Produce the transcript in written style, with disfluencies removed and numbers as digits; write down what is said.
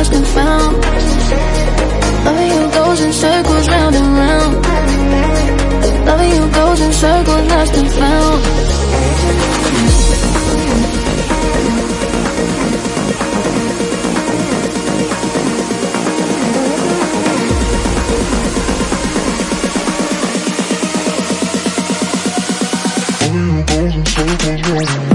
lost and found. Loving you goes in circles round and round. Loving you goes in circles, lost and found. Loving you goes in circles round and round.